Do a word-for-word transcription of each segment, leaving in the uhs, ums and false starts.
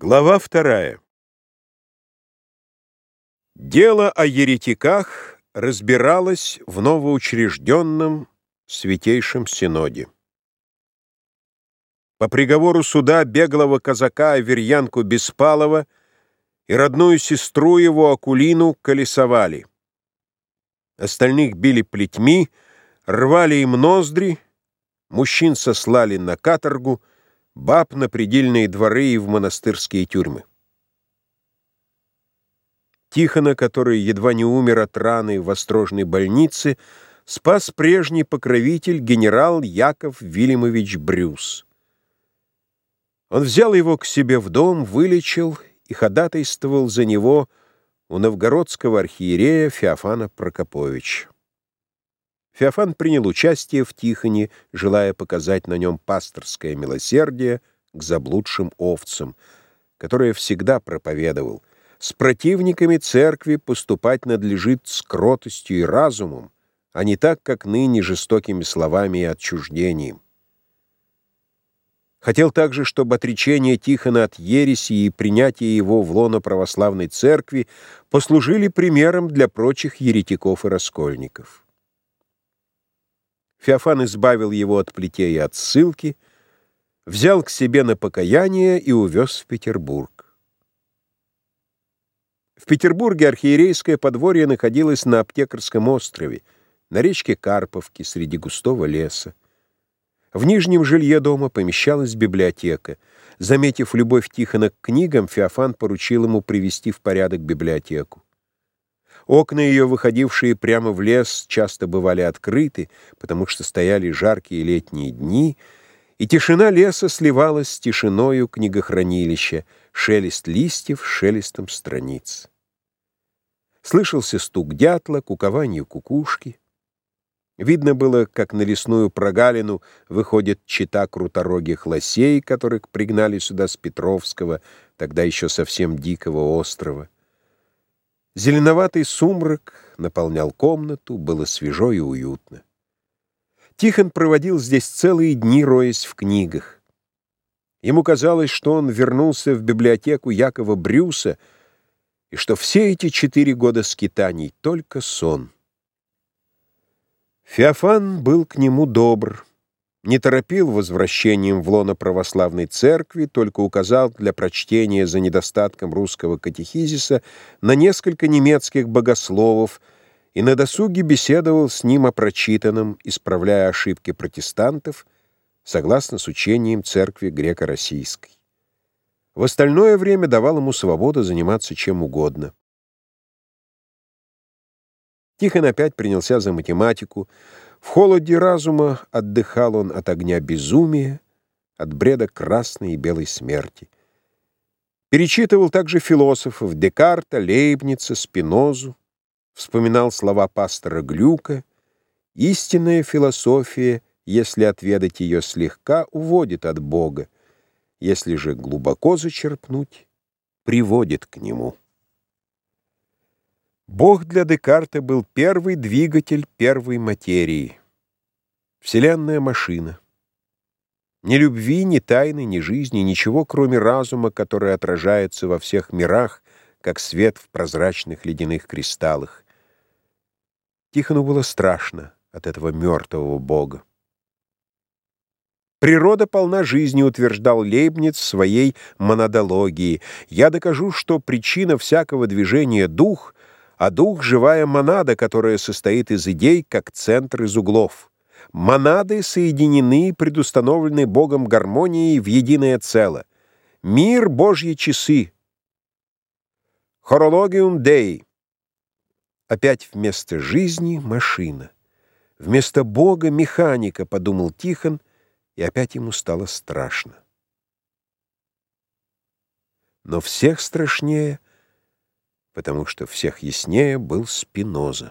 Глава вторая. Дело о еретиках разбиралось в новоучрежденном Святейшем Синоде. По приговору суда беглого казака Аверьянку Беспалова и родную сестру его Акулину колесовали. Остальных били плетьми, рвали им ноздри, мужчин сослали на каторгу, баб на предельные дворы и в монастырские тюрьмы. Тихона, который едва не умер от раны в острожной больнице, спас прежний покровитель генерал Яков Вильямович Брюс. Он взял его к себе в дом, вылечил и ходатайствовал за него у новгородского архиерея Феофана Прокоповича. Феофан принял участие в Тихоне, желая показать на нем пасторское милосердие к заблудшим овцам, которое всегда проповедовал. С противниками церкви поступать надлежит с кротостью и разумом, а не так, как ныне, жестокими словами и отчуждением. Хотел также, чтобы отречение Тихона от ереси и принятие его в лоно православной церкви послужили примером для прочих еретиков и раскольников. Феофан избавил его от плетей и от ссылки, взял к себе на покаяние и увез в Петербург. В Петербурге архиерейское подворье находилось на Аптекарском острове, на речке Карповке, среди густого леса. В нижнем жилье дома помещалась библиотека. Заметив любовь Тихона к книгам, Феофан поручил ему привести в порядок библиотеку. Окна ее, выходившие прямо в лес, часто бывали открыты, потому что стояли жаркие летние дни, и тишина леса сливалась с тишиною книгохранилища, шелест листьев с шелестом страниц. Слышался стук дятла, кукованье кукушки. Видно было, как на лесную прогалину выходит чета круторогих лосей, которых пригнали сюда с Петровского, тогда еще совсем дикого острова. Зеленоватый сумрак наполнял комнату, было свежо и уютно. Тихон проводил здесь целые дни, роясь в книгах. Ему казалось, что он вернулся в библиотеку Якова Брюса, и что все эти четыре года скитаний — только сон. Феофан был к нему добр, не торопил возвращением в лоно православной церкви, только указал для прочтения за недостатком русского катехизиса на несколько немецких богословов и на досуге беседовал с ним о прочитанном, исправляя ошибки протестантов, согласно с учением церкви греко-российской. В остальное время давал ему свободу заниматься чем угодно. Тихон опять принялся за математику. В холоде разума отдыхал он от огня безумия, от бреда красной и белой смерти. Перечитывал также философов Декарта, Лейбница, Спинозу, вспоминал слова пастора Глюка: «Истинная философия, если отведать ее слегка, уводит от Бога, если же глубоко зачерпнуть, приводит к Нему». Бог для Декарта был первый двигатель первой материи. Вселенная машина. Ни любви, ни тайны, ни жизни, ничего, кроме разума, который отражается во всех мирах, как свет в прозрачных ледяных кристаллах. Тихону было страшно от этого мертвого Бога. Природа полна жизни, утверждал Лейбниц в своей монадологии. Я докажу, что причина всякого движения — дух, а дух — живая монада, которая состоит из идей, как центр из углов. Монады соединены, предустановлены Богом гармонией в единое целое. Мир — Божьи часы. Хорологиум Dei. Опять вместо жизни — машина. Вместо Бога — механика, подумал Тихон, и опять ему стало страшно. Но всех страшнее, потому что всех яснее был Спиноза.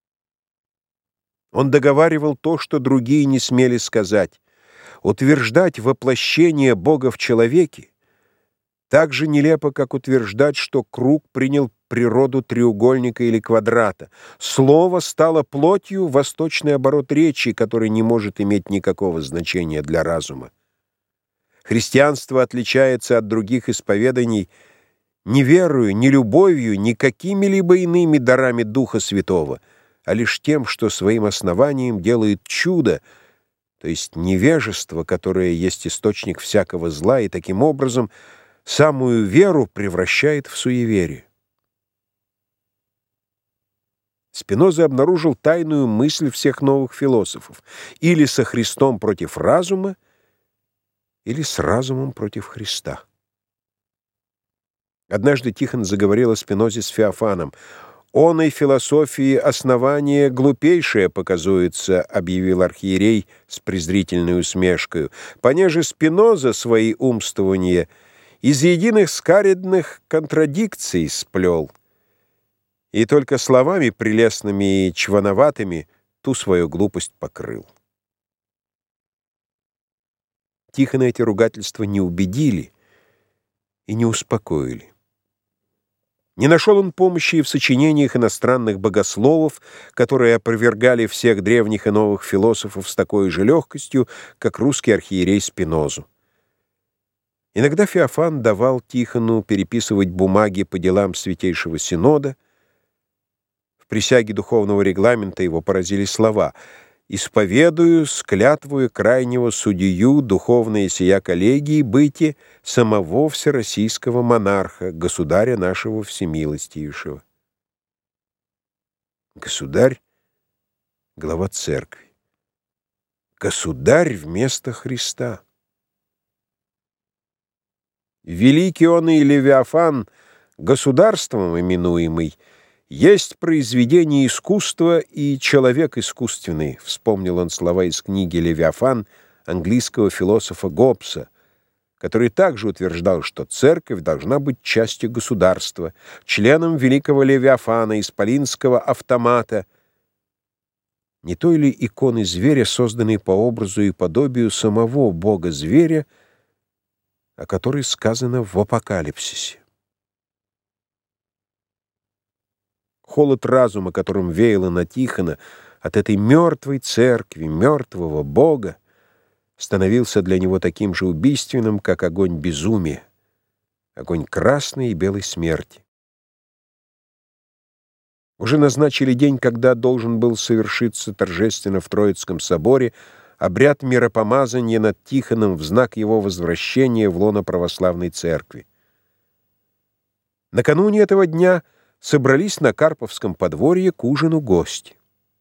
Он договаривал то, что другие не смели сказать. Утверждать воплощение Бога в человеке так же нелепо, как утверждать, что круг принял природу треугольника или квадрата. Слово стало плотью — восточный оборот речи, который не может иметь никакого значения для разума. Христианство отличается от других исповеданий не верою, не любовью, ни какими-либо иными дарами Духа Святого, а лишь тем, что своим основанием делает чудо, то есть невежество, которое есть источник всякого зла, и таким образом самую веру превращает в суеверие. Спиноза обнаружил тайную мысль всех новых философов: или со Христом против разума, или с разумом против Христа. Однажды Тихон заговорил о Спинозе с Феофаном. «Оной философии основание глупейшее показуется», — объявил архиерей с презрительной усмешкою, «понеже Спиноза свои умствования из единых скаредных контрадикций сплел, и только словами прелестными и чвановатыми ту свою глупость покрыл». Тихона эти ругательства не убедили и не успокоили. Не нашел он помощи и в сочинениях иностранных богословов, которые опровергали всех древних и новых философов с такой же легкостью, как русский архиерей Спинозу. Иногда Феофан давал Тихону переписывать бумаги по делам Святейшего Синода. В присяге духовного регламента его поразили слова: «Исповедую с клятвою крайнего судью духовные сия коллегии быти самого всероссийского монарха, государя нашего всемилостивейшего». Государь — глава церкви. Государь вместо Христа. Великий он и Левиафан, государством именуемый, есть произведение искусства и человек искусственный, вспомнил он слова из книги «Левиафан» английского философа Гоббса, который также утверждал, что церковь должна быть частью государства, членом великого Левиафана, исполинского автомата, не той ли иконы зверя, созданной по образу и подобию самого бога-зверя, о которой сказано в Апокалипсисе. Холод разума, которым веяло на Тихона от этой мертвой церкви, мертвого Бога, становился для него таким же убийственным, как огонь безумия, огонь красной и белой смерти. Уже назначили день, когда должен был совершиться торжественно в Троицком соборе обряд миропомазания над Тихоном в знак его возвращения в лоно православной церкви. Накануне этого дня собрались на Карповском подворье к ужину гости.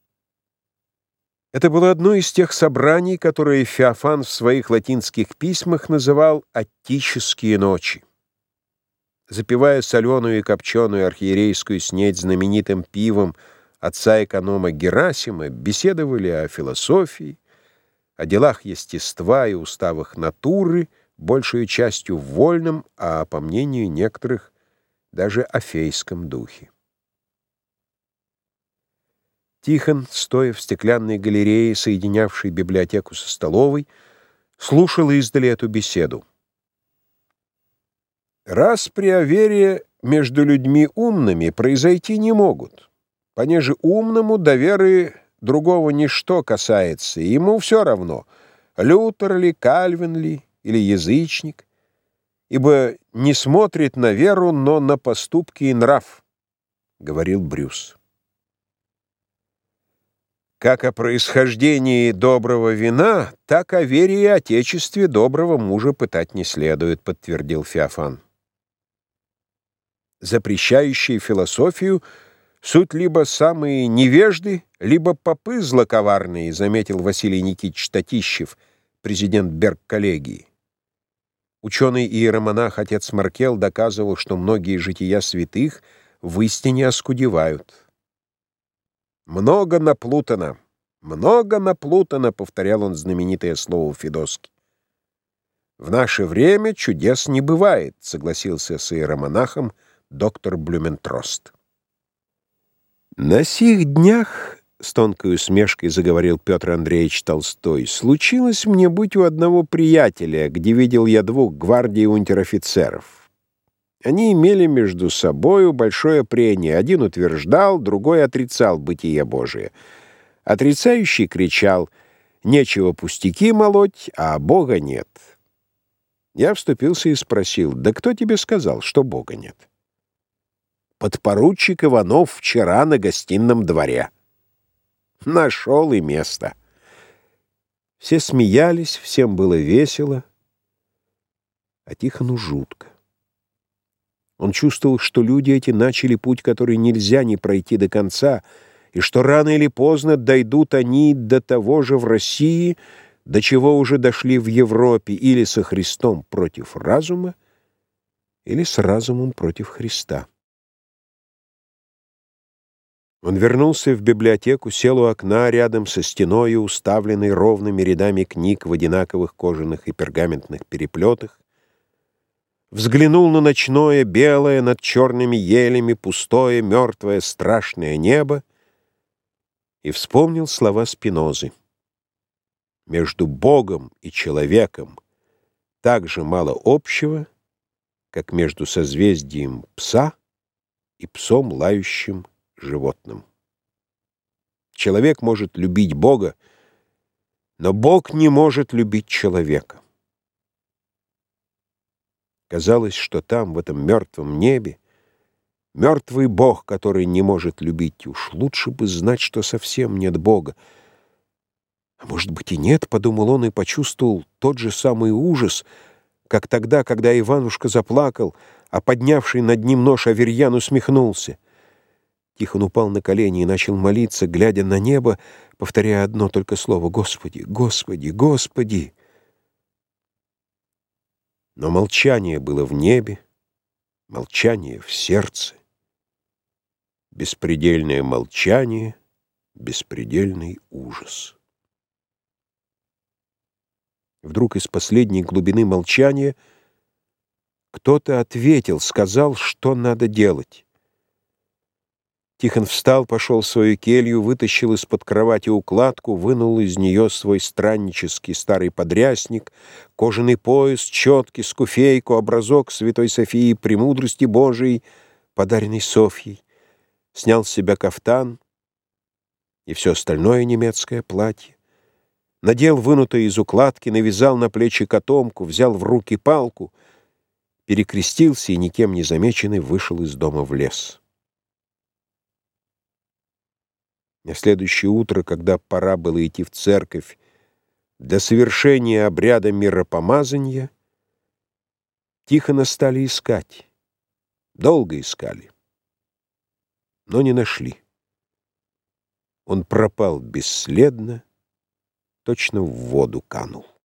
Это было одно из тех собраний, которые Феофан в своих латинских письмах называл «аттические ночи». Запивая соленую и копченую архиерейскую снедь знаменитым пивом отца-эконома Герасима, беседовали о философии, о делах естества и уставах натуры, большей частью в вольном, а, по мнению некоторых, даже о фейском духе. Тихон, стоя в стеклянной галерее, соединявшей библиотеку со столовой, слушал издали эту беседу. «Распри о вере между людьми умными произойти не могут, понеже умному до веры другого ничто касается, и ему все равно, Лютер ли, Кальвин ли, или язычник, ибо не смотрит на веру, но на поступки и нрав», — говорил Брюс. «Как о происхождении доброго вина, так о вере и отечестве доброго мужа пытать не следует», — подтвердил Феофан. «Запрещающие философию суть либо самые невежды, либо попы злоковарные», — заметил Василий Никитич Татищев, президент Берг-коллегии. Ученый иеромонах отец Маркел доказывал, что многие жития святых в истине оскудевают. «Много наплутано, много наплутано», — повторял он знаменитое слово Федоски. «В наше время чудес не бывает», — согласился с иеромонахом доктор Блюментрост. «На сих днях, — с тонкой усмешкой заговорил Петр Андреевич Толстой, — случилось мне быть у одного приятеля, где видел я двух гвардии унтер-офицеров. Они имели между собою большое прение. Один утверждал, другой отрицал бытие Божие. Отрицающий кричал: «Нечего пустяки молоть, а Бога нет». Я вступился и спросил: «Да кто тебе сказал, что Бога нет?» «Подпоручик Иванов вчера на гостином дворе». Нашел и место. Все смеялись, всем было весело, а Тихону жутко. Он чувствовал, что люди эти начали путь, который нельзя не пройти до конца, и что рано или поздно дойдут они до того же в России, до чего уже дошли в Европе, или со Христом против разума, или с разумом против Христа. Он вернулся в библиотеку, сел у окна рядом со стеною, уставленной ровными рядами книг в одинаковых кожаных и пергаментных переплетах, взглянул на ночное, белое, над черными елями, пустое, мертвое, страшное небо и вспомнил слова Спинозы. Между Богом и человеком так же мало общего, как между созвездием пса и псом, лающим животным. Человек может любить Бога, но Бог не может любить человека. Казалось, что там, в этом мертвом небе, мертвый Бог, который не может любить. Уж лучше бы знать, что совсем нет Бога. А может быть и нет, — подумал он и почувствовал тот же самый ужас, как тогда, когда Иванушка заплакал, а поднявший над ним нож Аверьян усмехнулся. Тихон упал на колени и начал молиться, глядя на небо, повторяя одно только слово: «Господи, Господи, Господи!» Но молчание было в небе, молчание в сердце, беспредельное молчание, беспредельный ужас. Вдруг из последней глубины молчания кто-то ответил, сказал, что надо делать. Тихон встал, пошел в свою келью, вытащил из-под кровати укладку, вынул из нее свой страннический старый подрясник, кожаный пояс, четки, скуфейку, образок Святой Софии Премудрости Божией, подаренный Софьей, снял с себя кафтан и все остальное немецкое платье, надел вынутое из укладки, навязал на плечи котомку, взял в руки палку, перекрестился и, никем не замеченный, вышел из дома в лес. На следующее утро, когда пора было идти в церковь для совершения обряда миропомазания, Тихона стали искать. Долго искали, но не нашли. Он пропал бесследно, точно в воду канул.